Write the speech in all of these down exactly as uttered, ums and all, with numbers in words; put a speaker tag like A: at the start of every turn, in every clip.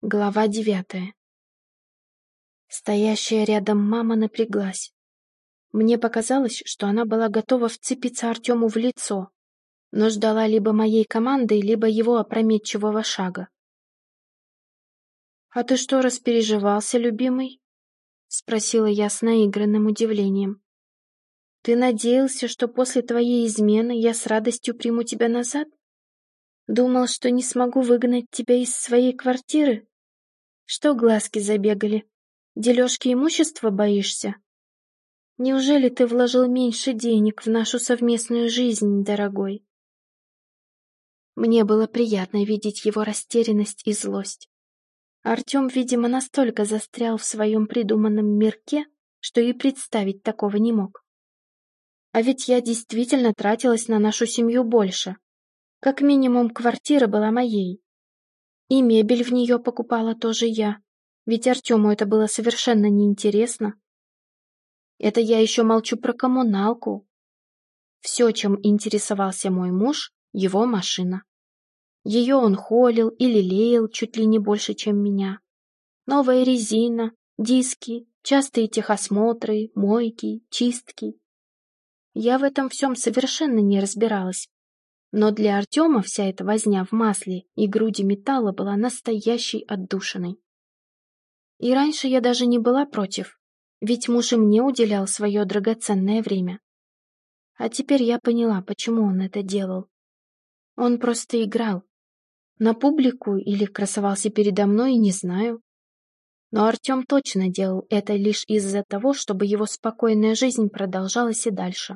A: Глава девятая. Стоящая рядом мама напряглась. Мне показалось, что она была готова вцепиться Артему в лицо, но ждала либо моей команды, либо его опрометчивого шага. «А ты что распереживался, любимый?» — спросила я с наигранным удивлением. «Ты надеялся, что после твоей измены я с радостью приму тебя назад? Думал, что не смогу выгнать тебя из своей квартиры? Что глазки забегали? Дележки имущества боишься? Неужели ты вложил меньше денег в нашу совместную жизнь, дорогой?» Мне было приятно видеть его растерянность и злость. Артем, видимо, настолько застрял в своем придуманном мирке, что и представить такого не мог. А ведь я действительно тратилась на нашу семью больше. Как минимум, квартира была моей. И мебель в нее покупала тоже я, ведь Артему это было совершенно неинтересно. Это я еще молчу про коммуналку. Все, чем интересовался мой муж, его машина. Ее он холил и лелеял чуть ли не больше, чем меня. Новая резина, диски, частые техосмотры, мойки, чистки. Я в этом всем совершенно не разбиралась. Но для Артема вся эта возня в масле и груди металла была настоящей отдушиной. И раньше я даже не была против, ведь муж и мне уделял свое драгоценное время. А теперь я поняла, почему он это делал. Он просто играл. На публику или красовался передо мной, не знаю. Но Артем точно делал это лишь из-за того, чтобы его спокойная жизнь продолжалась и дальше.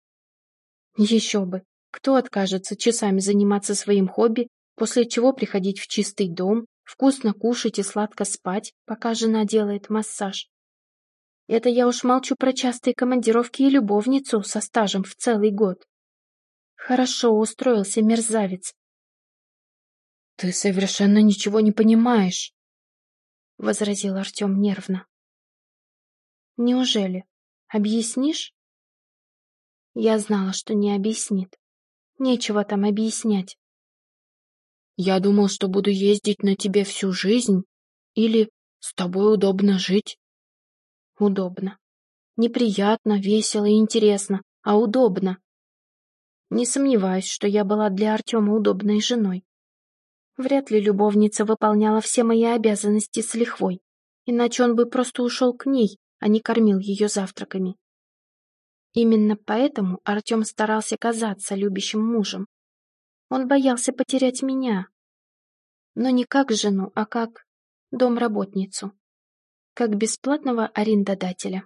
A: Еще бы, кто откажется часами заниматься своим хобби, после чего приходить в чистый дом, вкусно кушать и сладко спать, пока жена делает массаж. Это я уж молчу про частые командировки и любовницу со стажем в целый год. Хорошо устроился мерзавец. «Ты совершенно ничего не понимаешь», — возразил Артем нервно. «Неужели? Объяснишь?» Я знала, что не объяснит. Нечего там объяснять. «Я думал, что буду ездить на тебе всю жизнь, или с тобой удобно жить». Удобно. Неприятно, весело и интересно, а удобно. Не сомневаюсь, что я была для Артема удобной женой. Вряд ли любовница выполняла все мои обязанности с лихвой, иначе он бы просто ушел к ней, а не кормил ее завтраками. Именно поэтому Артем старался казаться любящим мужем. Он боялся потерять меня, но не как жену, а как домработницу, как бесплатного арендодателя.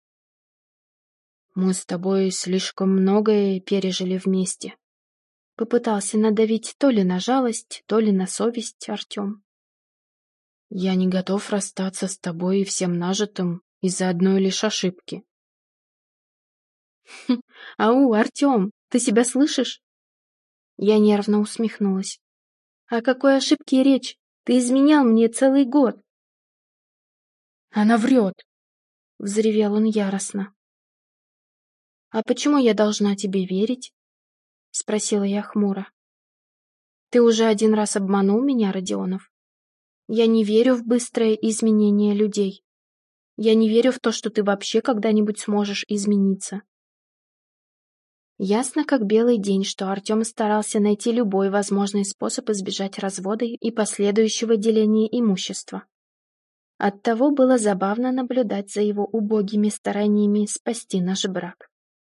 A: «Мы с тобой слишком многое пережили вместе», — попытался надавить то ли на жалость, то ли на совесть Артем. «Я не готов расстаться с тобой и всем нажитым из-за одной лишь ошибки». «Хм, ау, Артем, ты себя слышишь?» Я нервно усмехнулась. «О какой ошибке речь? Ты изменял мне целый год». «Она врет!» — взревел он яростно. «А почему я должна тебе верить?» — спросила я хмуро. «Ты уже один раз обманул меня, Родионов. Я не верю в быстрое изменение людей. Я не верю в то, что ты вообще когда-нибудь сможешь измениться». Ясно как белый день, что Артем старался найти любой возможный способ избежать развода и последующего деления имущества. Оттого было забавно наблюдать за его убогими стараниями спасти наш брак.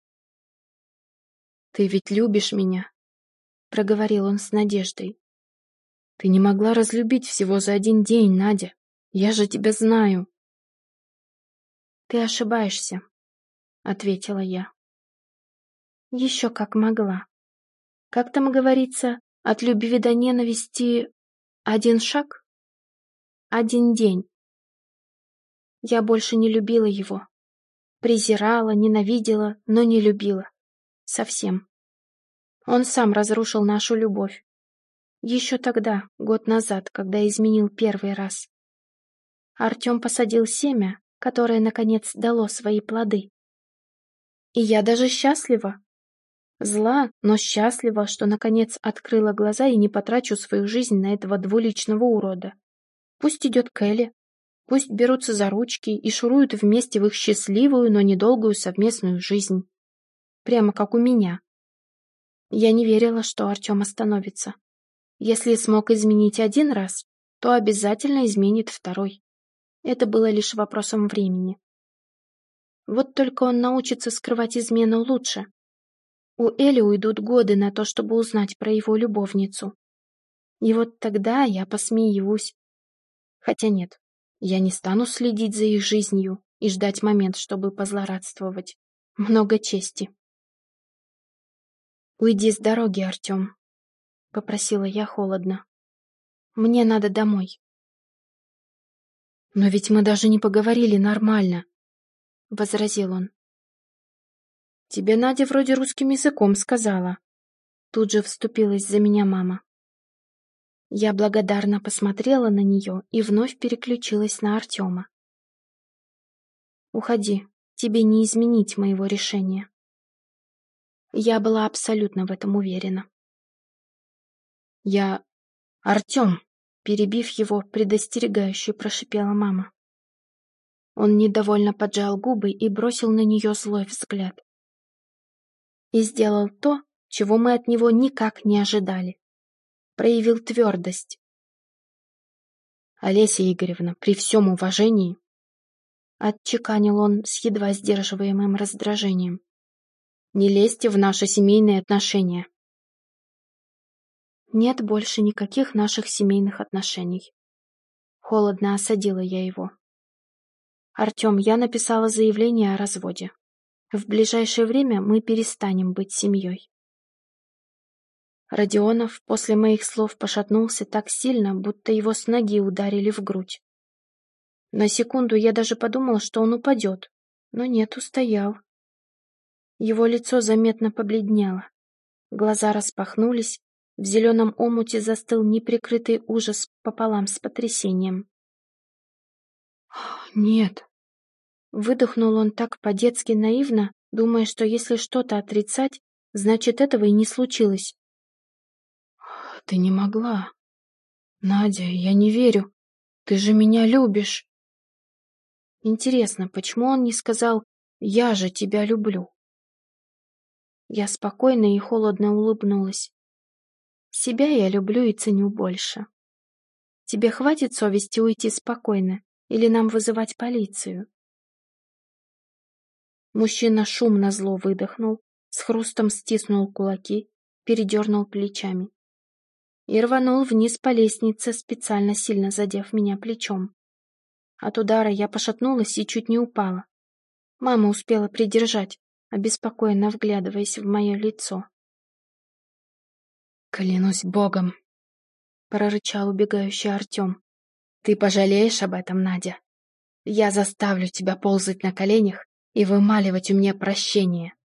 A: «Ты ведь любишь меня», — проговорил он с надеждой. «Ты не могла разлюбить всего за один день, Надя. Я же тебя знаю». «Ты ошибаешься», — ответила я. «Еще как могла. Как там говорится, от любви до ненависти один шаг, один день. Я больше не любила его. Презирала, ненавидела, но не любила. Совсем. Он сам разрушил нашу любовь. Еще тогда, год назад, когда изменил первый раз. Артем посадил семя, которое, наконец, дало свои плоды. И я даже счастлива. Зла, но счастлива, что, наконец, открыла глаза и не потрачу свою жизнь на этого двуличного урода. Пусть идет к Эле. Пусть берутся за ручки и шуруют вместе в их счастливую, но недолгую совместную жизнь. Прямо как у меня. Я не верила, что Артем остановится. Если смог изменить один раз, то обязательно изменит второй. Это было лишь вопросом времени. Вот только он научится скрывать измену лучше. У Эли уйдут годы на то, чтобы узнать про его любовницу. И вот тогда я посмеюсь. Хотя нет, я не стану следить за их жизнью и ждать момент, чтобы позлорадствовать. Много чести. «Уйди с дороги, Артем», — попросила я холодно. «Мне надо домой». «Но ведь мы даже не поговорили нормально», — возразил он. «Тебе Надя вроде русским языком сказала». Тут же вступилась за меня мама. Я благодарно посмотрела на нее и вновь переключилась на Артема. «Уходи, тебе не изменить моего решения». Я была абсолютно в этом уверена. «Я... Артем!» Перебив его, предостерегающе прошипела мама. Он недовольно поджал губы и бросил на нее злой взгляд. И сделал то, чего мы от него никак не ожидали. Проявил твердость. «Олеся Игоревна, при всем уважении...» Отчеканил он с едва сдерживаемым раздражением. «Не лезьте в наши семейные отношения». «Нет больше никаких наших семейных отношений». Холодно осадила я его. «Артем, я написала заявление о разводе. В ближайшее время мы перестанем быть семьей». Родионов после моих слов пошатнулся так сильно, будто его с ноги ударили в грудь. На секунду я даже подумала, что он упадет, но нет, устоял. Его лицо заметно побледнело. Глаза распахнулись, в зеленом омуте застыл неприкрытый ужас пополам с потрясением. «Нет», — выдохнул он так по-детски наивно, думая, что если что-то отрицать, значит, этого и не случилось. «Ты не могла. Надя, я не верю. Ты же меня любишь». Интересно, почему он не сказал «я же тебя люблю»? Я спокойно и холодно улыбнулась. Себя я люблю и ценю больше. Тебе хватит совести уйти спокойно, или нам вызывать полицию? Мужчина шумно зло выдохнул, с хрустом стиснул кулаки, передернул плечами и рванул вниз по лестнице, специально сильно задев меня плечом. От удара я пошатнулась и чуть не упала. Мама успела придержать, обеспокоенно вглядываясь в мое лицо. «Клянусь Богом!» — прорычал убегающий Артем. «Ты пожалеешь об этом, Надя. Я заставлю тебя ползать на коленях и вымаливать у меня прощение».